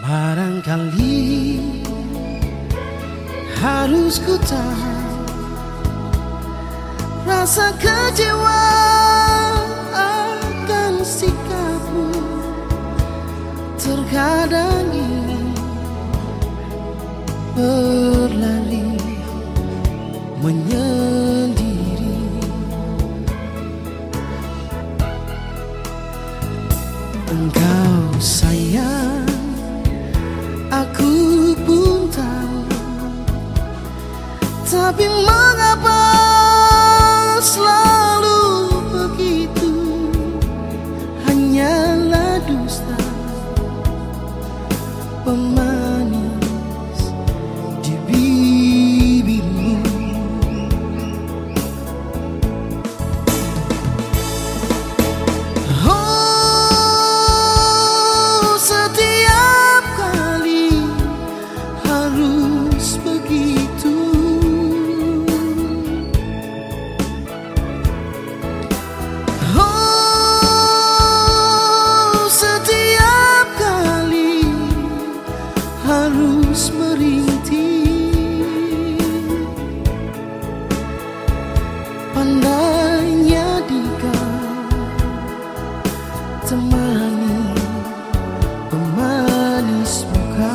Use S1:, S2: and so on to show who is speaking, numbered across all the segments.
S1: Barangkali harus ku tahan rasa kecewa akan sikapmu. Terkadang ingin berlari menyendiri. Engkau sayang, aku pun tahu, tapi mengapa selalu begitu? Hanyalah dusta pemanis di bibirmu. Oh, setiap kali harus begitu. Oh, setiap kali harus merintih. Pandainya dikau temani pemanis muka.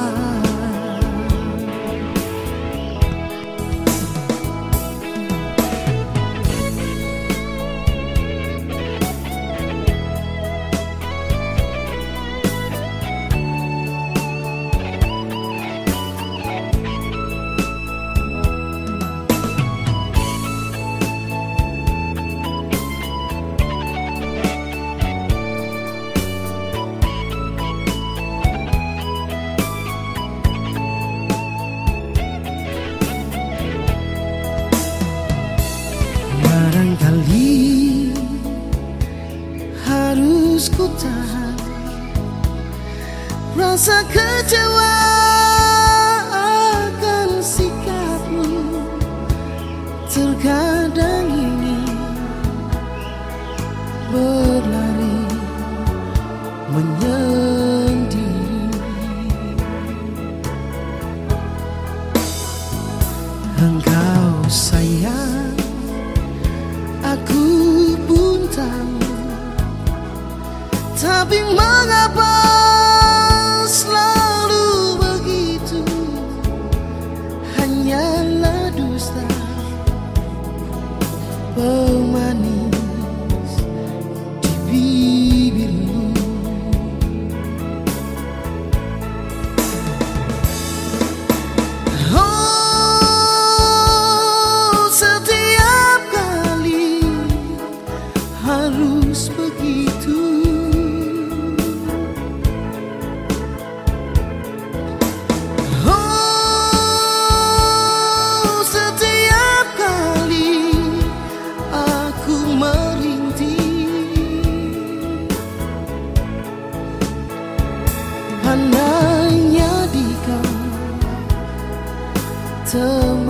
S1: Barangkali harus ku tahan rasa kecewa akan sikapmu. Terkadang ingin berlari menyendiri. Engkau sayang, aku pun tahu, tapi mengapa selalu begitu? Hanyalah dusta pemanis di bibirmu. Oh, setiap kali harus begitu. Oh, setiap kali aku merintih. Pandainya dikau